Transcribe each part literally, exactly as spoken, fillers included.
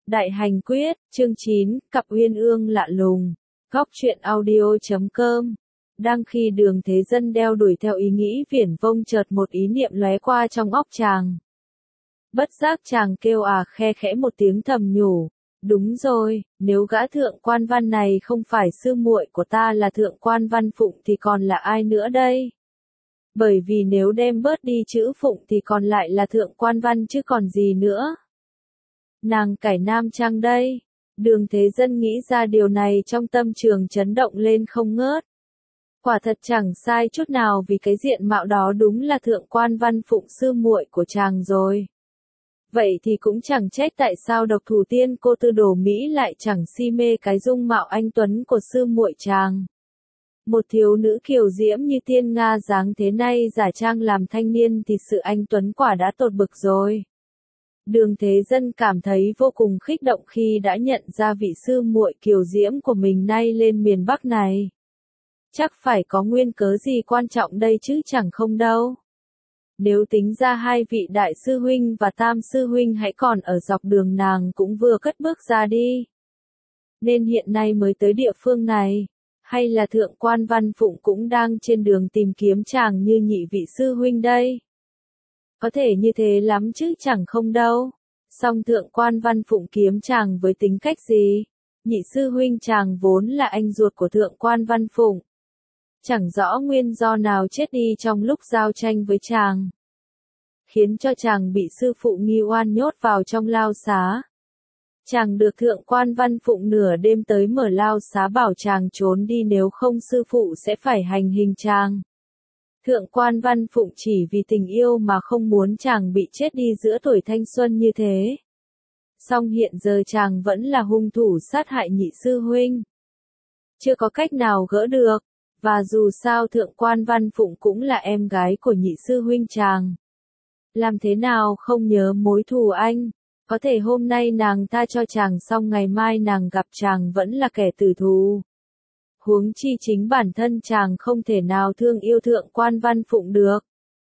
Đại hành quyết, chương chín, cặp uyên ương lạ lùng. Góc truyện audio.com. Đang khi Đường Thế Dân đeo đuổi theo ý nghĩ viển vông, chợt một ý niệm lóe qua trong óc chàng. Bất giác chàng kêu à khe khẽ một tiếng thầm nhủ. Đúng rồi, nếu gã thượng quan văn này không phải sư muội của ta là thượng quan văn Phụng thì còn là ai nữa đây? Bởi vì nếu đem bớt đi chữ Phụng thì còn lại là thượng quan văn chứ còn gì nữa. Nàng cải nam trang đây. Đường Thế Dân nghĩ ra điều này trong tâm trường chấn động lên không ngớt. Quả thật chẳng sai chút nào, vì cái diện mạo đó đúng là thượng quan văn Phụng sư muội của chàng rồi. Vậy thì cũng chẳng trách tại sao độc thủ tiên cô Tư Đồ Mỹ lại chẳng si mê cái dung mạo anh tuấn của sư muội chàng. Một thiếu nữ kiều diễm như tiên nga dáng thế này giả trang làm thanh niên thì sự anh tuấn quả đã tột bực rồi. Đường Thế Dân cảm thấy vô cùng khích động khi đã nhận ra vị sư muội kiều diễm của mình nay lên miền Bắc này. Chắc phải có nguyên cớ gì quan trọng đây chứ chẳng không đâu. Nếu tính ra hai vị đại sư huynh và tam sư huynh hãy còn ở dọc đường nàng cũng vừa cất bước ra đi. Nên hiện nay mới tới địa phương này. Hay là thượng quan văn Phụng cũng đang trên đường tìm kiếm chàng như nhị vị sư huynh đây? Có thể như thế lắm chứ chẳng không đâu. Song thượng quan văn Phụng kiếm chàng với tính cách gì? Nhị sư huynh chàng vốn là anh ruột của thượng quan văn Phụng. Chẳng rõ nguyên do nào chết đi trong lúc giao tranh với chàng, khiến cho chàng bị sư phụ nghi oan nhốt vào trong lao xá. Chàng được thượng quan văn Phụng nửa đêm tới mở lao xá bảo chàng trốn đi, nếu không sư phụ sẽ phải hành hình chàng. Thượng quan văn Phụng chỉ vì tình yêu mà không muốn chàng bị chết đi giữa tuổi thanh xuân như thế. Song hiện giờ chàng vẫn là hung thủ sát hại nhị sư huynh. Chưa có cách nào gỡ được, và dù sao thượng quan văn Phụng cũng là em gái của nhị sư huynh chàng. Làm thế nào không nhớ mối thù anh? Có thể hôm nay nàng tha cho chàng xong ngày mai nàng gặp chàng vẫn là kẻ tử thù. Huống chi chính bản thân chàng không thể nào thương yêu thượng quan văn Phụng được.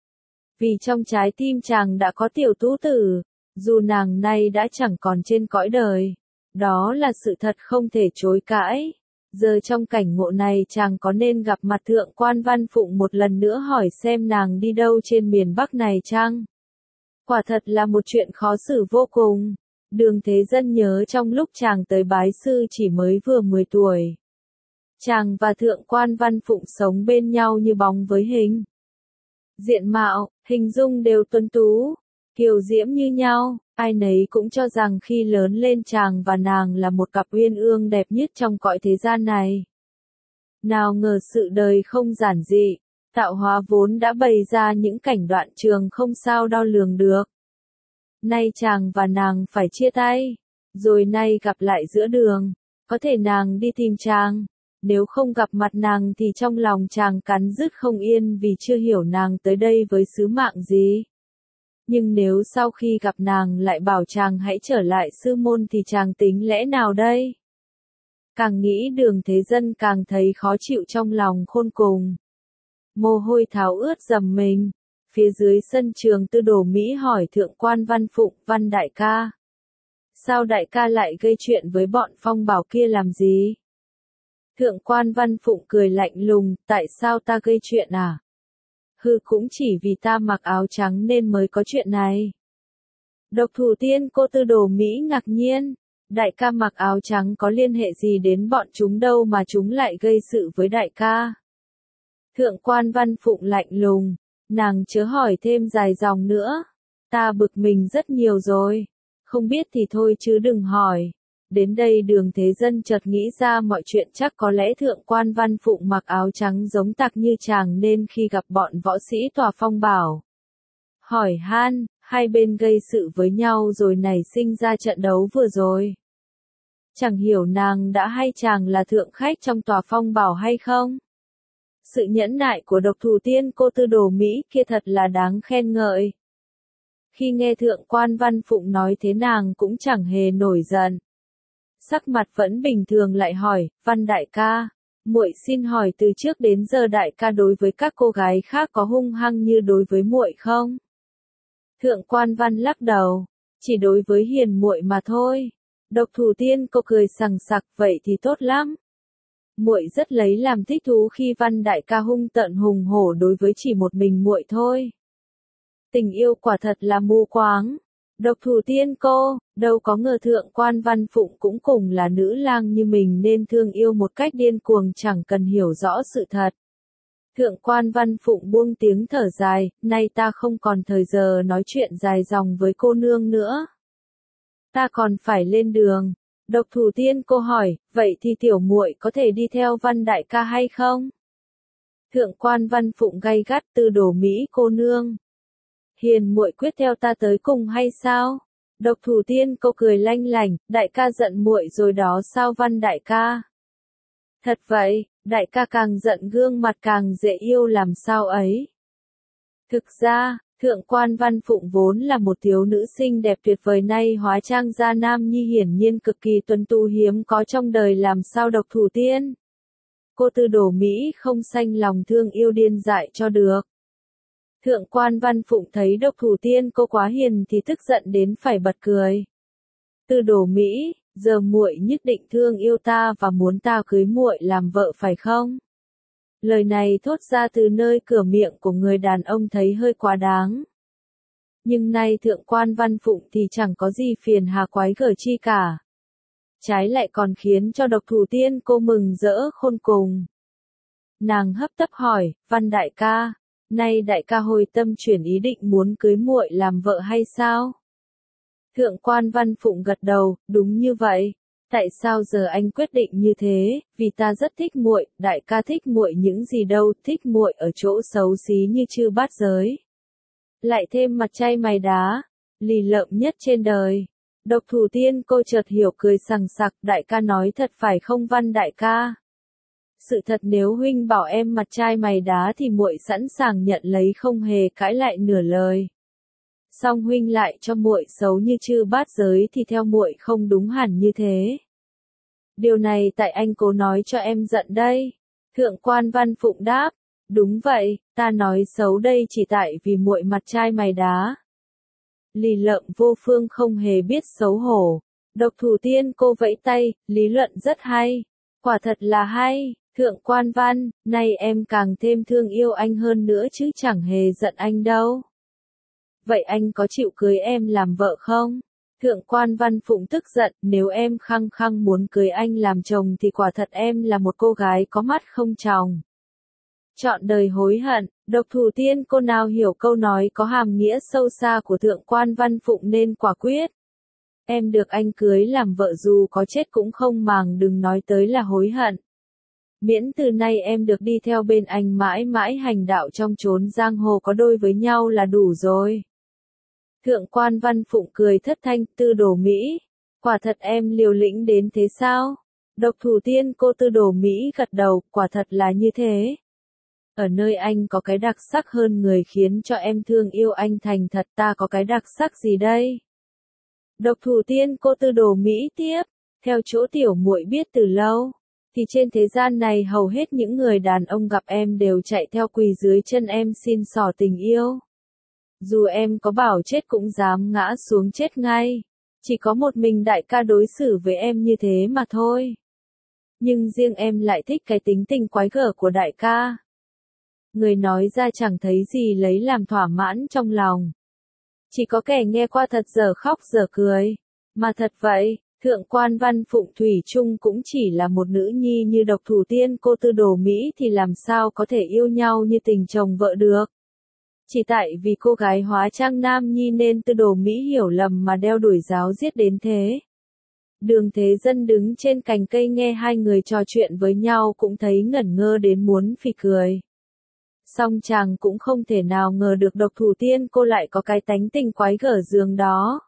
Vì trong trái tim chàng đã có tiểu tú tử, dù nàng nay đã chẳng còn trên cõi đời. Đó là sự thật không thể chối cãi. Giờ trong cảnh ngộ này chàng có nên gặp mặt thượng quan văn Phụng một lần nữa hỏi xem nàng đi đâu trên miền Bắc này chăng? Quả thật là một chuyện khó xử vô cùng. Đường Thế Dân nhớ trong lúc chàng tới bái sư chỉ mới vừa mười tuổi. Chàng và thượng quan văn Phụng sống bên nhau như bóng với hình. Diện mạo, hình dung đều tuấn tú, kiều diễm như nhau. Ai nấy cũng cho rằng khi lớn lên chàng và nàng là một cặp uyên ương đẹp nhất trong cõi thế gian này. Nào ngờ sự đời không giản dị, tạo hóa vốn đã bày ra những cảnh đoạn trường không sao đo lường được. Nay chàng và nàng phải chia tay, rồi nay gặp lại giữa đường. Có thể nàng đi tìm chàng, nếu không gặp mặt nàng thì trong lòng chàng cắn rứt không yên vì chưa hiểu nàng tới đây với sứ mạng gì. Nhưng nếu sau khi gặp nàng lại bảo chàng hãy trở lại sư môn thì chàng tính lẽ nào đây? Càng nghĩ Đường Thế Dân càng thấy khó chịu trong lòng khôn cùng. Mồ hôi tháo ướt dầm mình. Phía dưới sân trường Tư Đồ Mỹ hỏi thượng quan văn Phụng, văn đại ca. Sao đại ca lại gây chuyện với bọn Phong Bảo kia làm gì? Thượng quan văn Phụng cười lạnh lùng, tại sao ta gây chuyện à? Hừ, cũng chỉ vì ta mặc áo trắng nên mới có chuyện này. Độc thủ tiên cô Tư Đồ Mỹ ngạc nhiên, đại ca mặc áo trắng có liên hệ gì đến bọn chúng đâu mà chúng lại gây sự với đại ca? Thượng quan văn Phụng lạnh lùng, nàng chớ hỏi thêm dài dòng nữa, ta bực mình rất nhiều rồi, không biết thì thôi chứ đừng hỏi. Đến đây Đường Thế Dân chợt nghĩ ra mọi chuyện, chắc có lẽ thượng quan văn Phụng mặc áo trắng giống tặc như chàng nên khi gặp bọn võ sĩ tòa Phong Bảo, hỏi han, hai bên gây sự với nhau rồi nảy sinh ra trận đấu vừa rồi. Chẳng hiểu nàng đã hay chàng là thượng khách trong tòa Phong Bảo hay không? Sự nhẫn nại của độc thủ tiên cô Tư Đồ Mỹ kia thật là đáng khen ngợi. Khi nghe thượng quan văn Phụng nói thế nàng cũng chẳng hề nổi giận. Sắc mặt vẫn bình thường lại hỏi, văn đại ca, muội xin hỏi từ trước đến giờ đại ca đối với các cô gái khác có hung hăng như đối với muội không? Thượng quan văn lắc đầu, chỉ đối với hiền muội mà thôi. Độc Thủ Tiên cô cười sằng sặc, vậy thì tốt lắm. Muội rất lấy làm thích thú khi Văn đại ca hung tợn hùng hổ đối với chỉ một mình muội thôi. Tình yêu quả thật là mù quáng. Độc Thủ Tiên cô, đâu có ngờ Thượng quan Văn Phụng cũng cùng là nữ lang như mình nên thương yêu một cách điên cuồng chẳng cần hiểu rõ sự thật. Thượng quan Văn Phụng buông tiếng thở dài, nay ta không còn thời giờ nói chuyện dài dòng với cô nương nữa. Ta còn phải lên đường. Độc Thủ Tiên cô hỏi, vậy thì tiểu muội có thể đi theo Văn đại ca hay không? Thượng quan Văn Phụng gay gắt, Tư Đồ Mỹ cô nương. Hiền muội quyết theo ta tới cùng hay sao? Độc Thủ Tiên cô cười lanh lảnh, đại ca giận muội rồi đó sao Văn đại ca? Thật vậy, đại ca càng giận gương mặt càng dễ yêu làm sao ấy. Thực ra, Thượng quan Văn Phụng vốn là một thiếu nữ xinh đẹp tuyệt vời, nay hóa trang ra nam nhi hiển nhiên cực kỳ tuấn tú hiếm có trong đời, làm sao Độc Thủ Tiên cô Tư Đồ Mỹ không sanh lòng thương yêu điên dại cho được. Thượng quan Văn Phụng thấy Độc Thủ Tiên cô quá hiền thì tức giận đến phải bật cười. Tư Đồ Mỹ, giờ muội nhất định thương yêu ta và muốn ta cưới muội làm vợ phải không? Lời này thốt ra từ nơi cửa miệng của người đàn ông thấy hơi quá đáng. Nhưng nay Thượng quan Văn Phụng thì chẳng có gì phiền hà quái gở chi cả. Trái lại còn khiến cho Độc Thủ Tiên cô mừng rỡ khôn cùng. Nàng hấp tấp hỏi, Văn đại ca, nay đại ca hồi tâm chuyển ý định muốn cưới muội làm vợ hay sao? Thượng quan Văn Phụng gật đầu, đúng như vậy. Tại sao giờ anh quyết định như thế? Vì ta rất thích muội, đại ca thích muội những gì đâu, thích muội ở chỗ xấu xí như chư bát giới. Lại thêm mặt chay mày đá, lì lợm nhất trên đời. Độc Thủ Tiên cô chợt hiểu cười sằng sặc, đại ca nói thật phải không Văn đại ca? Sự thật nếu huynh bảo em mặt trai mày đá thì muội sẵn sàng nhận lấy không hề cãi lại nửa lời. Song huynh lại cho muội xấu như chư bát giới thì theo muội không đúng hẳn như thế. Điều này tại anh cố nói cho em giận đây. Thượng quan Văn Phụng đáp, đúng vậy, ta nói xấu đây chỉ tại vì muội mặt trai mày đá. Lì lợm vô phương không hề biết xấu hổ. Độc Thủ Tiên cô vẫy tay, lý luận rất hay. Quả thật là hay. Thượng quan Văn, nay em càng thêm thương yêu anh hơn nữa chứ chẳng hề giận anh đâu. Vậy anh có chịu cưới em làm vợ không? Thượng quan Văn Phụng tức giận, nếu em khăng khăng muốn cưới anh làm chồng thì quả thật em là một cô gái có mắt không tròng. Chọn đời hối hận. Độc Thủ Tiên cô nào hiểu câu nói có hàm nghĩa sâu xa của Thượng quan Văn Phụng nên quả quyết. Em được anh cưới làm vợ dù có chết cũng không màng, đừng nói tới là hối hận. Miễn từ nay em được đi theo bên anh mãi mãi hành đạo trong chốn giang hồ có đôi với nhau là đủ rồi. Thượng quan Văn Phụng cười thất thanh, Tư Đồ Mỹ, quả thật em liều lĩnh đến thế sao? Độc Thủ Tiên cô Tư Đồ Mỹ gật đầu, quả thật là như thế. Ở nơi anh có cái đặc sắc hơn người khiến cho em thương yêu anh thành thật, ta có cái đặc sắc gì đây? Độc Thủ Tiên cô Tư Đồ Mỹ tiếp, theo chỗ tiểu muội biết từ lâu, thì trên thế gian này hầu hết những người đàn ông gặp em đều chạy theo quỳ dưới chân em xin xỏ tình yêu. Dù em có bảo chết cũng dám ngã xuống chết ngay. Chỉ có một mình đại ca đối xử với em như thế mà thôi. Nhưng riêng em lại thích cái tính tình quái gở của đại ca. Người nói ra chẳng thấy gì lấy làm thỏa mãn trong lòng. Chỉ có kẻ nghe qua thật dở khóc dở cười. Mà thật vậy, Thượng quan Văn Phụng thủy chung cũng chỉ là một nữ nhi như Độc Thủ Tiên cô Tư Đồ Mỹ thì làm sao có thể yêu nhau như tình chồng vợ được. Chỉ tại vì cô gái hóa trang nam nhi nên Tư Đồ Mỹ hiểu lầm mà đeo đuổi giáo giết đến thế. Đường Thế Dân đứng trên cành cây nghe hai người trò chuyện với nhau cũng thấy ngẩn ngơ đến muốn phì cười. Song chàng cũng không thể nào ngờ được Độc Thủ Tiên cô lại có cái tánh tình quái gở giường đó.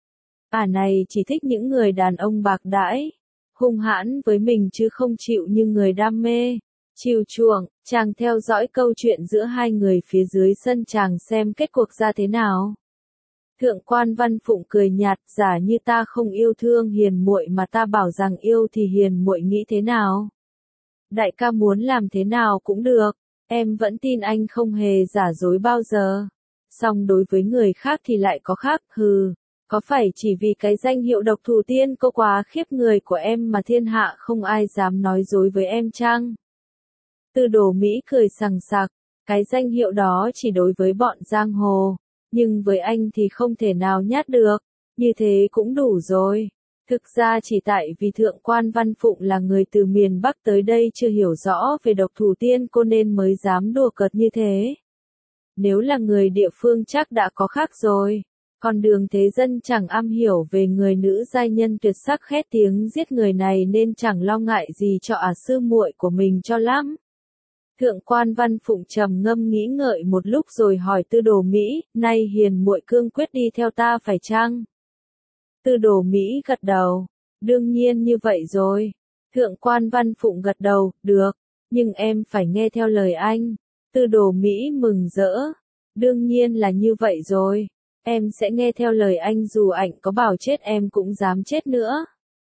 Ả này chỉ thích những người đàn ông bạc đãi, hung hãn với mình chứ không chịu như người đam mê, chiều chuộng. Chàng theo dõi câu chuyện giữa hai người phía dưới sân chàng xem kết cuộc ra thế nào. Thượng quan Văn Phụng cười nhạt, giả như ta không yêu thương hiền muội mà ta bảo rằng yêu thì hiền muội nghĩ thế nào? Đại ca muốn làm thế nào cũng được, em vẫn tin anh không hề giả dối bao giờ. Song đối với người khác thì lại có khác, hừ. Có phải chỉ vì cái danh hiệu độc thủ tiên cô quá khiếp người của em mà thiên hạ không ai dám nói dối với em chăng? Tư Đồ Mỹ cười sằng sặc, cái danh hiệu đó chỉ đối với bọn giang hồ, nhưng với anh thì không thể nào nhát được, như thế cũng đủ rồi. Thực ra chỉ tại vì Thượng quan Văn Phụng là người từ miền Bắc tới đây chưa hiểu rõ về độc thủ tiên cô nên mới dám đùa cợt như thế. Nếu là người địa phương chắc đã có khác rồi. Còn Đường Thế Dân chẳng am hiểu về người nữ giai nhân tuyệt sắc khét tiếng giết người này nên chẳng lo ngại gì cho ả sư muội của mình cho lắm. Thượng quan Văn Phụng trầm ngâm nghĩ ngợi một lúc rồi hỏi Tư Đồ Mỹ, nay hiền muội cương quyết đi theo ta phải chăng? Tư Đồ Mỹ gật đầu, đương nhiên như vậy rồi. Thượng quan Văn Phụng gật đầu, được, nhưng em phải nghe theo lời anh. Tư Đồ Mỹ mừng rỡ, đương nhiên là như vậy rồi. Em sẽ nghe theo lời anh dù anh có bảo chết em cũng dám chết nữa.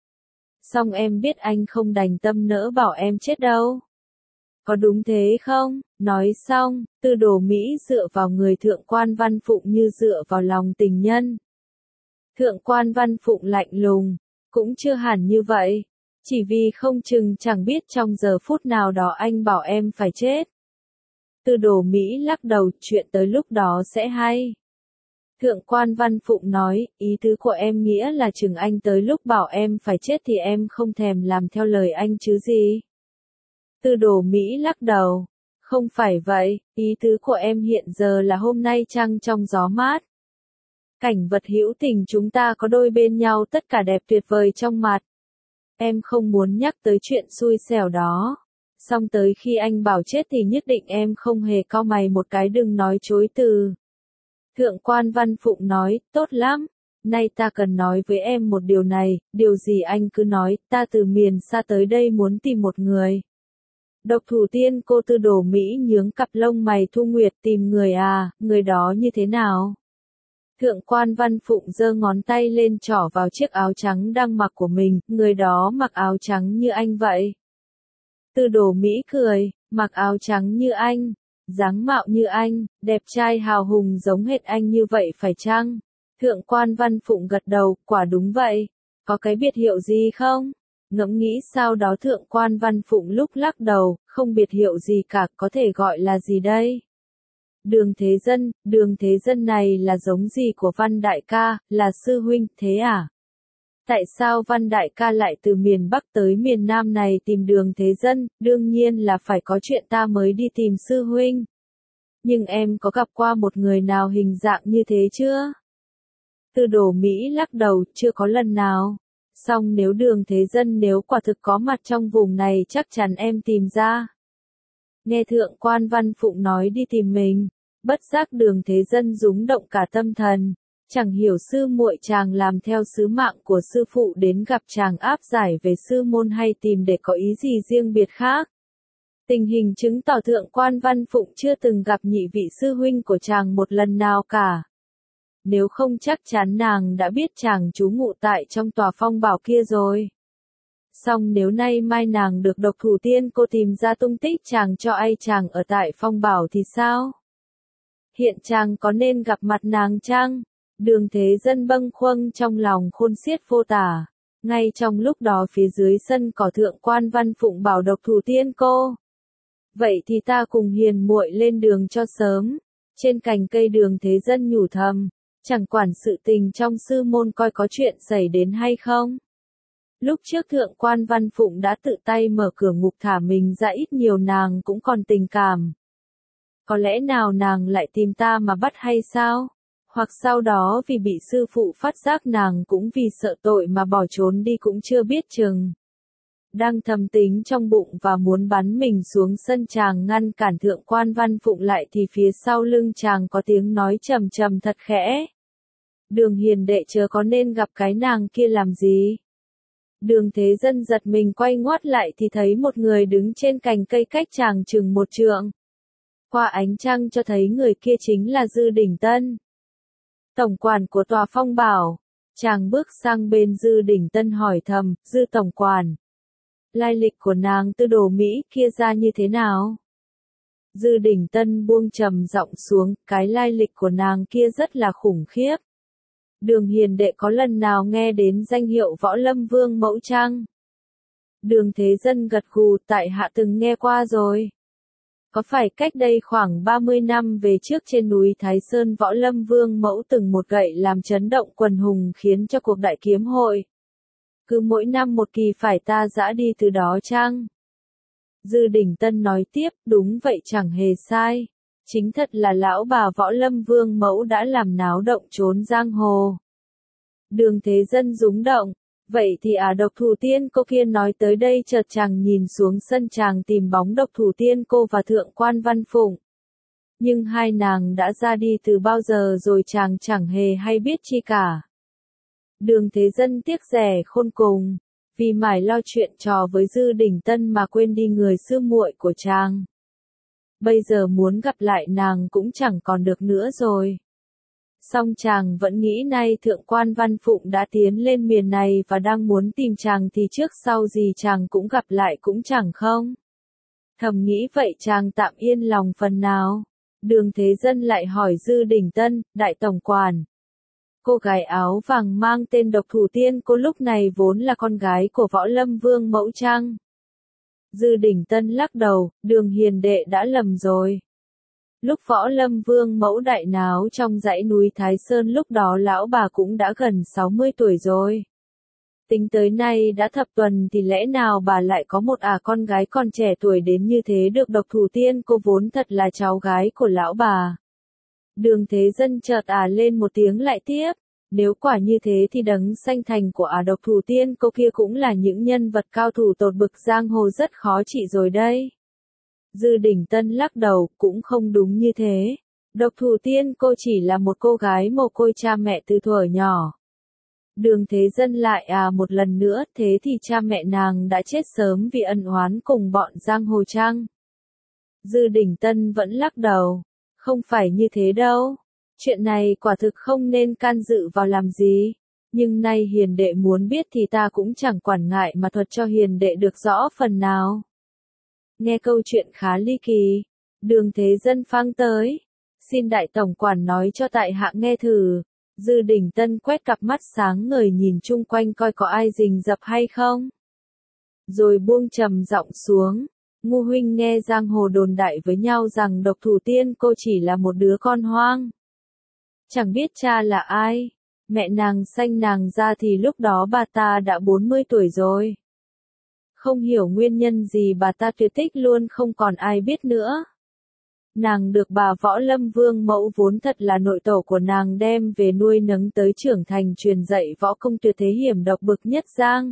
Xong em biết anh không đành tâm nỡ bảo em chết đâu. Có đúng thế không? Nói xong, Tư Đồ Mỹ dựa vào người Thượng quan Văn Phụng như dựa vào lòng tình nhân. Thượng quan Văn Phụng lạnh lùng, cũng chưa hẳn như vậy. Chỉ vì không chừng chẳng biết trong giờ phút nào đó anh bảo em phải chết. Tư Đồ Mỹ lắc đầu, chuyện tới lúc đó sẽ hay. Thượng quan Văn Phụng nói, ý tứ của em nghĩa là chừng anh tới lúc bảo em phải chết thì em không thèm làm theo lời anh chứ gì. Tư Đồ Mỹ lắc đầu, không phải vậy, ý tứ của em hiện giờ là hôm nay trăng trong gió mát. Cảnh vật hữu tình chúng ta có đôi bên nhau tất cả đẹp tuyệt vời trong mặt. Em không muốn nhắc tới chuyện xui xẻo đó. Xong tới khi anh bảo chết thì nhất định em không hề cau mày một cái đừng nói chối từ. Thượng quan Văn Phụng nói, tốt lắm, nay ta cần nói với em một điều này, điều gì anh cứ nói, ta từ miền xa tới đây muốn tìm một người. Độc thủ tiên cô Tư Đồ Mỹ nhướng cặp lông mày Thu Nguyệt tìm người à, người đó như thế nào? Thượng quan Văn Phụng giơ ngón tay lên trỏ vào chiếc áo trắng đang mặc của mình, người đó mặc áo trắng như anh vậy. Tư Đồ Mỹ cười, mặc áo trắng như anh, dáng mạo như anh, đẹp trai hào hùng giống hệt anh như vậy phải chăng? Thượng quan Văn Phụng gật đầu, quả đúng vậy. Có cái biệt hiệu gì không? Ngẫm nghĩ sau đó Thượng quan Văn Phụng lúc lắc đầu, không biệt hiệu gì cả, có thể gọi là gì đây? Đường Thế Dân, Đường Thế Dân này là giống gì của Văn Đại ca, là sư huynh, thế à? Tại sao Văn Đại ca lại từ miền Bắc tới miền Nam này tìm Đường Thế Dân, đương nhiên là phải có chuyện ta mới đi tìm sư huynh. Nhưng em có gặp qua một người nào hình dạng như thế chưa? Tư Đồ Mỹ lắc đầu, chưa có lần nào. Song nếu Đường Thế Dân nếu quả thực có mặt trong vùng này chắc chắn em tìm ra. Nghe Thượng quan Văn Phụng nói đi tìm mình, bất giác Đường Thế Dân rúng động cả tâm thần. Chẳng hiểu sư muội chàng làm theo sứ mạng của sư phụ đến gặp chàng áp giải về sư môn hay tìm để có ý gì riêng biệt khác. Tình hình chứng tỏ Thượng quan Văn Phụng chưa từng gặp nhị vị sư huynh của chàng một lần nào cả. Nếu không chắc chắn nàng đã biết chàng trú ngụ tại trong tòa phong bảo kia rồi. Song nếu nay mai nàng được độc thủ tiên cô tìm ra tung tích chàng cho ai chàng ở tại phong bảo thì sao? Hiện chàng có nên gặp mặt nàng chăng? Đường Thế Dân bâng khuâng trong lòng khôn xiết vô tả. Ngay trong lúc đó phía dưới sân cỏ Thượng quan Văn Phụng bảo độc thủ tiên cô. Vậy thì ta cùng hiền muội lên đường cho sớm. Trên cành cây Đường Thế Dân nhủ thầm. Chẳng quản sự tình trong sư môn coi có chuyện xảy đến hay không. Lúc trước Thượng quan Văn Phụng đã tự tay mở cửa ngục thả mình ra ít nhiều nàng cũng còn tình cảm. Có lẽ nào nàng lại tìm ta mà bắt hay sao? Hoặc sau đó vì bị sư phụ phát giác nàng cũng vì sợ tội mà bỏ trốn đi cũng chưa biết chừng. Đang thầm tính trong bụng và muốn bắn mình xuống sân chàng ngăn cản Thượng quan Văn Phụng lại thì phía sau lưng chàng có tiếng nói trầm trầm thật khẽ. Đường hiền đệ chớ có nên gặp cái nàng kia làm gì? Đường Thế Dân giật mình quay ngoắt lại thì thấy một người đứng trên cành cây cách chàng chừng một trượng. Qua ánh trăng cho thấy người kia chính là Dư Đỉnh Tân. Tổng quản của tòa phong bảo. Chàng bước sang bên Dư Đỉnh Tân hỏi thầm, Dư tổng quản. Lai lịch của nàng Tư Đồ Mỹ kia ra như thế nào? Dư Đỉnh Tân buông trầm giọng xuống, cái lai lịch của nàng kia rất là khủng khiếp. Đường hiền đệ có lần nào nghe đến danh hiệu Võ Lâm Vương Mẫu chăng? Đường Thế Dân gật gù, tại hạ từng nghe qua rồi. Có phải cách đây khoảng ba mươi năm về trước trên núi Thái Sơn Võ Lâm Vương Mẫu từng một gậy làm chấn động quần hùng khiến cho cuộc đại kiếm hội. Cứ mỗi năm một kỳ phải ta dã đi từ đó chăng? Dư Đình Tân nói tiếp, đúng vậy chẳng hề sai. Chính thật là lão bà Võ Lâm Vương Mẫu đã làm náo động trốn giang hồ. Đường Thế Dân rúng động. Vậy thì à độc thủ tiên cô kia nói tới đây chợt chàng nhìn xuống sân chàng tìm bóng độc thủ tiên cô và thượng quan Văn Phụng. Nhưng hai nàng đã ra đi từ bao giờ rồi chàng chẳng hề hay biết chi cả. Đường Thế Dân tiếc rẻ khôn cùng, vì mải lo chuyện trò với Dư Đình Tân mà quên đi người sư muội của chàng. Bây giờ muốn gặp lại nàng cũng chẳng còn được nữa rồi. Song chàng vẫn nghĩ nay thượng quan Văn Phụng đã tiến lên miền này và đang muốn tìm chàng thì trước sau gì chàng cũng gặp lại cũng chẳng không. Thầm nghĩ vậy chàng tạm yên lòng phần nào. Đường Thế Dân lại hỏi Dư Đình Tân, đại tổng quản. Cô gái áo vàng mang tên độc thủ tiên cô lúc này vốn là con gái của Võ Lâm Vương Mẫu chăng? Dư Đình Tân lắc đầu, đường hiền đệ đã lầm rồi. Lúc Võ Lâm Vương Mẫu đại náo trong dãy núi Thái Sơn lúc đó lão bà cũng đã gần sáu mươi tuổi rồi. Tính tới nay đã thập tuần thì lẽ nào bà lại có một à con gái còn trẻ tuổi đến như thế được độc thủ tiên cô vốn thật là cháu gái của lão bà. Đường Thế Dân chợt à lên một tiếng lại tiếp. Nếu quả như thế thì đấng sanh thành của ả độc thủ tiên cô kia cũng là những nhân vật cao thủ tột bực giang hồ rất khó trị rồi đây. Dư Đình Tân lắc đầu, cũng không đúng như thế. Độc thủ tiên cô chỉ là một cô gái mồ côi cha mẹ từ thuở nhỏ. Đường Thế Dân lại à một lần nữa, thế thì cha mẹ nàng đã chết sớm vì ân oán cùng bọn giang hồ chăng? Dư Đình Tân vẫn lắc đầu, không phải như thế đâu. Chuyện này quả thực không nên can dự vào làm gì. Nhưng nay hiền đệ muốn biết thì ta cũng chẳng quản ngại mà thuật cho hiền đệ được rõ phần nào. Nghe câu chuyện khá ly kỳ. Đường Thế Dân phang tới. Xin đại tổng quản nói cho tại hạ nghe thử. Dư Đình Tân quét cặp mắt sáng ngời nhìn chung quanh coi có ai rình rập hay không. Rồi buông trầm giọng xuống. Ngu huynh nghe giang hồ đồn đại với nhau rằng độc thủ tiên cô chỉ là một đứa con hoang. Chẳng biết cha là ai. Mẹ nàng sanh nàng ra thì lúc đó bà ta đã bốn mươi tuổi rồi. Không hiểu nguyên nhân gì bà ta tuyệt tích luôn không còn ai biết nữa. Nàng được bà Võ Lâm Vương Mẫu vốn thật là nội tổ của nàng đem về nuôi nấng tới trưởng thành truyền dạy võ công tuyệt thế hiểm độc bực nhất giang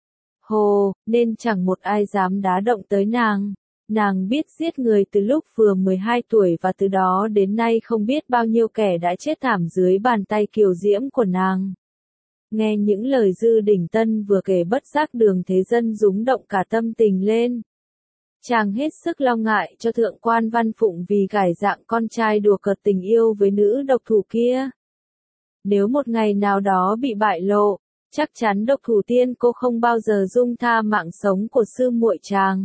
hồ, nên chẳng một ai dám đá động tới nàng. Nàng biết giết người từ lúc vừa mười hai tuổi và từ đó đến nay không biết bao nhiêu kẻ đã chết thảm dưới bàn tay kiều diễm của nàng. Nghe những lời Dư Đình Tân vừa kể bất giác Đường Thế Dân rúng động cả tâm tình lên. Chàng hết sức lo ngại cho thượng quan Văn Phụng vì gải dạng con trai đùa cợt tình yêu với nữ độc thủ kia. Nếu một ngày nào đó bị bại lộ, chắc chắn độc thủ tiên cô không bao giờ dung tha mạng sống của sư muội chàng.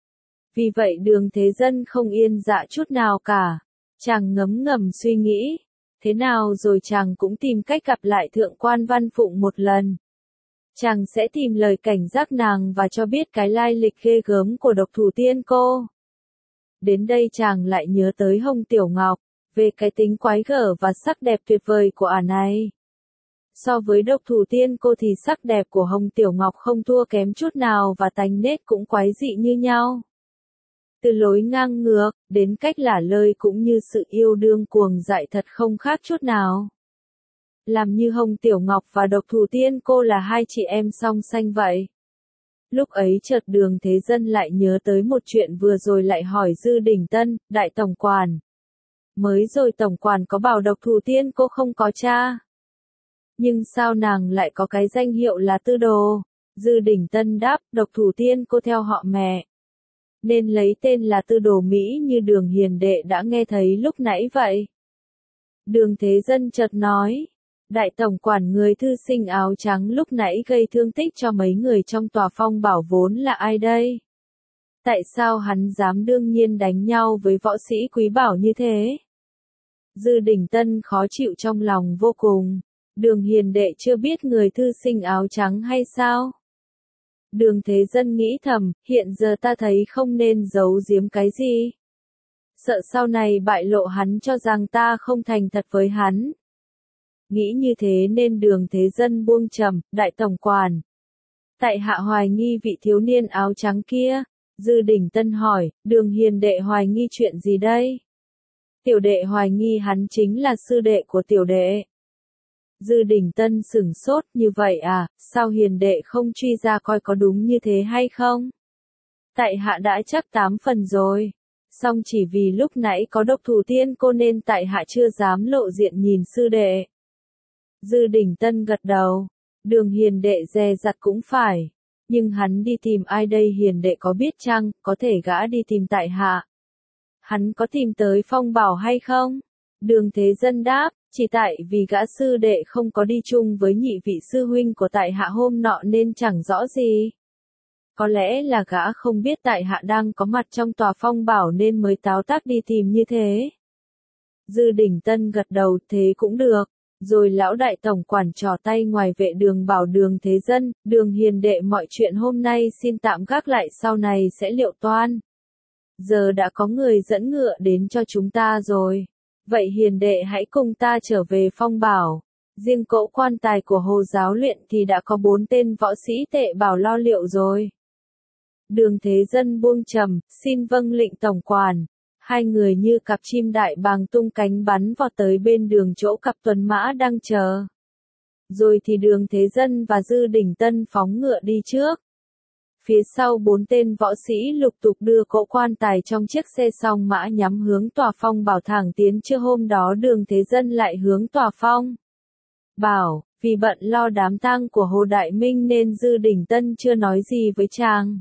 Vì vậy Đường Thế Dân không yên dạ chút nào cả. Chàng ngấm ngầm suy nghĩ. Thế nào rồi chàng cũng tìm cách gặp lại thượng quan Văn Phụng một lần. Chàng sẽ tìm lời cảnh giác nàng và cho biết cái lai lịch ghê gớm của độc thủ tiên cô. Đến đây chàng lại nhớ tới Hồng Tiểu Ngọc, về cái tính quái gở và sắc đẹp tuyệt vời của ả này. So với độc thủ tiên cô thì sắc đẹp của Hồng Tiểu Ngọc không thua kém chút nào và tánh nết cũng quái dị như nhau. Từ lối ngang ngược, đến cách lả lơi cũng như sự yêu đương cuồng dại thật không khác chút nào. Làm như Hồng Tiểu Ngọc và độc thủ tiên cô là hai chị em song sanh vậy. Lúc ấy chợt Đường Thế Dân lại nhớ tới một chuyện vừa rồi lại hỏi Dư Đình Tân, đại tổng quản. Mới rồi tổng quản có bảo độc thủ tiên cô không có cha. Nhưng sao nàng lại có cái danh hiệu là Tư Đồ? Dư Đình Tân đáp, độc thủ tiên cô theo họ mẹ. Nên lấy tên là Tư Đồ Mỹ như Đường hiền đệ đã nghe thấy lúc nãy vậy. Đường Thế Dân chợt nói. Đại tổng quản người thư sinh áo trắng lúc nãy gây thương tích cho mấy người trong tòa phong bảo vốn là ai đây? Tại sao hắn dám đương nhiên đánh nhau với võ sĩ quý bảo như thế? Dư Đình Tân khó chịu trong lòng vô cùng. Đường hiền đệ chưa biết người thư sinh áo trắng hay sao? Đường Thế Dân nghĩ thầm, hiện giờ ta thấy không nên giấu giếm cái gì. Sợ sau này bại lộ hắn cho rằng ta không thành thật với hắn. Nghĩ như thế nên Đường Thế Dân buông trầm, đại tổng quản. Tại hạ hoài nghi vị thiếu niên áo trắng kia. Dư Đình Tân hỏi, Đường hiền đệ hoài nghi chuyện gì đây? Tiểu đệ hoài nghi hắn chính là sư đệ của tiểu đệ. Dư Đình Tân sửng sốt, như vậy à, sao hiền đệ không truy ra coi có đúng như thế hay không? Tại hạ đã chắc tám phần rồi. Song chỉ vì lúc nãy có độc thủ tiên cô nên tại hạ chưa dám lộ diện nhìn sư đệ. Dư Đình Tân gật đầu. Đường hiền đệ dè dặt cũng phải. Nhưng hắn đi tìm ai đây hiền đệ có biết chăng, có thể gã đi tìm tại hạ. Hắn có tìm tới Phong Bảo hay không? Đường Thế Dân đáp, chỉ tại vì gã sư đệ không có đi chung với nhị vị sư huynh của tại hạ hôm nọ nên chẳng rõ gì. Có lẽ là gã không biết tại hạ đang có mặt trong tòa Phong Bảo nên mới táo tác đi tìm như thế. Dư Đình Tân gật đầu, thế cũng được. Rồi lão đại tổng quản trò tay ngoài vệ đường bảo Đường Thế Dân, Đường hiền đệ mọi chuyện hôm nay xin tạm gác lại sau này sẽ liệu toan. Giờ đã có người dẫn ngựa đến cho chúng ta rồi. Vậy hiền đệ hãy cùng ta trở về Phong Bảo. Riêng cỗ quan tài của Hồ giáo luyện thì đã có bốn tên võ sĩ tệ bảo lo liệu rồi. Đường Thế Dân buông trầm, xin vâng lệnh tổng quản. Hai người như cặp chim đại bàng tung cánh bắn vọt tới bên đường chỗ cặp tuần mã đang chờ. Rồi thì Đường Thế Dân và Dư Đình Tân phóng ngựa đi trước. Phía sau bốn tên võ sĩ lục tục đưa cỗ quan tài trong chiếc xe song mã nhắm hướng tòa Phong Bảo thẳng tiến. Trưa hôm đó Đường Thế Dân lại hướng tòa Phong Bảo, vì bận lo đám tang của Hồ Đại Minh nên Dư Đình Tân chưa nói gì với chàng.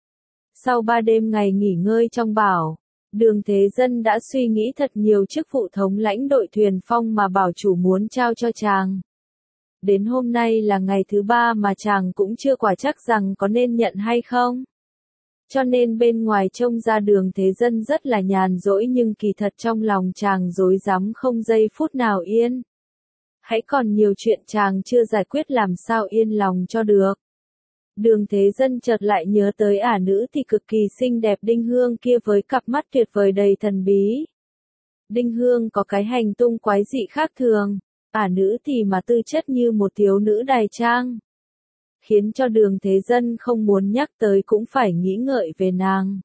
Sau ba đêm ngày nghỉ ngơi trong bảo, Đường Thế Dân đã suy nghĩ thật nhiều chức vụ thống lãnh đội thuyền phong mà bảo chủ muốn trao cho chàng. Đến hôm nay là ngày thứ ba mà chàng cũng chưa quả chắc rằng có nên nhận hay không. Cho nên bên ngoài trông ra Đường Thế Dân rất là nhàn rỗi nhưng kỳ thật trong lòng chàng rối rắm không giây phút nào yên. Hãy còn nhiều chuyện chàng chưa giải quyết làm sao yên lòng cho được. Đường Thế Dân chợt lại nhớ tới ả nữ thì cực kỳ xinh đẹp Đinh Hương kia với cặp mắt tuyệt vời đầy thần bí. Đinh Hương có cái hành tung quái dị khác thường, ả nữ thì mà tư chất như một thiếu nữ đài trang. Khiến cho Đường Thế Dân không muốn nhắc tới cũng phải nghĩ ngợi về nàng.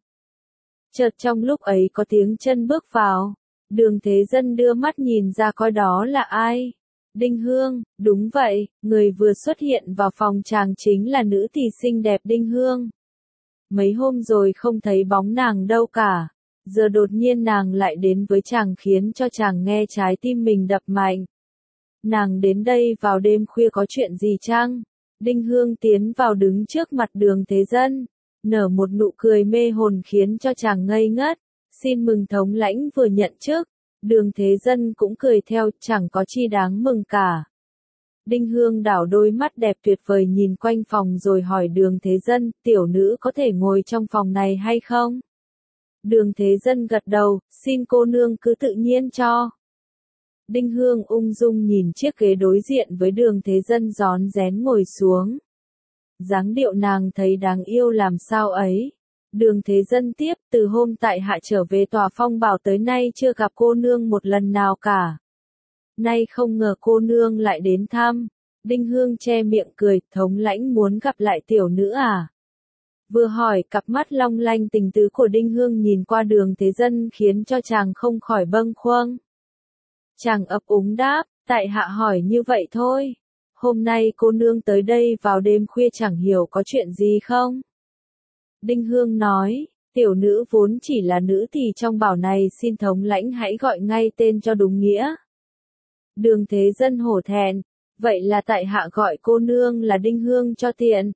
Chợt trong lúc ấy có tiếng chân bước vào, Đường Thế Dân đưa mắt nhìn ra coi đó là ai. Đinh Hương, đúng vậy, người vừa xuất hiện vào phòng chàng chính là nữ thì xinh đẹp Đinh Hương. Mấy hôm rồi không thấy bóng nàng đâu cả, giờ đột nhiên nàng lại đến với chàng khiến cho chàng nghe trái tim mình đập mạnh. Nàng đến đây vào đêm khuya có chuyện gì chăng? Đinh Hương tiến vào đứng trước mặt Đường Thế Dân, nở một nụ cười mê hồn khiến cho chàng ngây ngất. Xin mừng thống lãnh vừa nhận chức. Đường Thế Dân cũng cười theo, chẳng có chi đáng mừng cả. Đinh Hương đảo đôi mắt đẹp tuyệt vời nhìn quanh phòng rồi hỏi Đường Thế Dân, tiểu nữ có thể ngồi trong phòng này hay không? Đường Thế Dân gật đầu, xin cô nương cứ tự nhiên cho. Đinh Hương ung dung nhìn chiếc ghế đối diện với Đường Thế Dân rón rén ngồi xuống. Dáng điệu nàng thấy đáng yêu làm sao ấy. Đường Thế Dân tiếp, từ hôm tại hạ trở về tòa Phong Bảo tới nay chưa gặp cô nương một lần nào cả. Nay không ngờ cô nương lại đến thăm. Đinh Hương che miệng cười, thống lãnh muốn gặp lại tiểu nữ à? Vừa hỏi cặp mắt long lanh tình tứ của Đinh Hương nhìn qua Đường Thế Dân khiến cho chàng không khỏi bâng khuâng. Chàng ấp úng đáp, tại hạ hỏi như vậy thôi. Hôm nay cô nương tới đây vào đêm khuya chẳng hiểu có chuyện gì không? Đinh Hương nói, tiểu nữ vốn chỉ là nữ thì trong bảo này xin thống lãnh hãy gọi ngay tên cho đúng nghĩa. Đường Thế Dân hổ thẹn, vậy là tại hạ gọi cô nương là Đinh Hương cho tiện.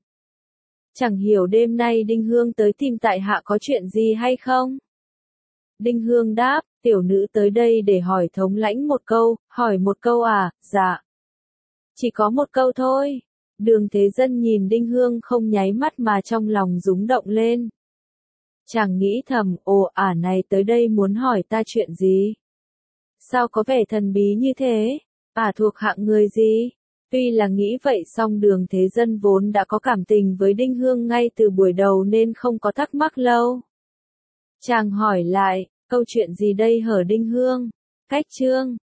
Chẳng hiểu đêm nay Đinh Hương tới tìm tại hạ có chuyện gì hay không? Đinh Hương đáp, tiểu nữ tới đây để hỏi thống lãnh một câu, hỏi một câu à, dạ. Chỉ có một câu thôi. Đường Thế Dân nhìn Đinh Hương không nháy mắt mà trong lòng rúng động lên. Chàng nghĩ thầm, ồ ả này tới đây muốn hỏi ta chuyện gì? Sao có vẻ thần bí như thế? Ả thuộc hạng người gì? Tuy là nghĩ vậy song Đường Thế Dân vốn đã có cảm tình với Đinh Hương ngay từ buổi đầu nên không có thắc mắc lâu. Chàng hỏi lại, câu chuyện gì đây hở Đinh Hương? Cách chương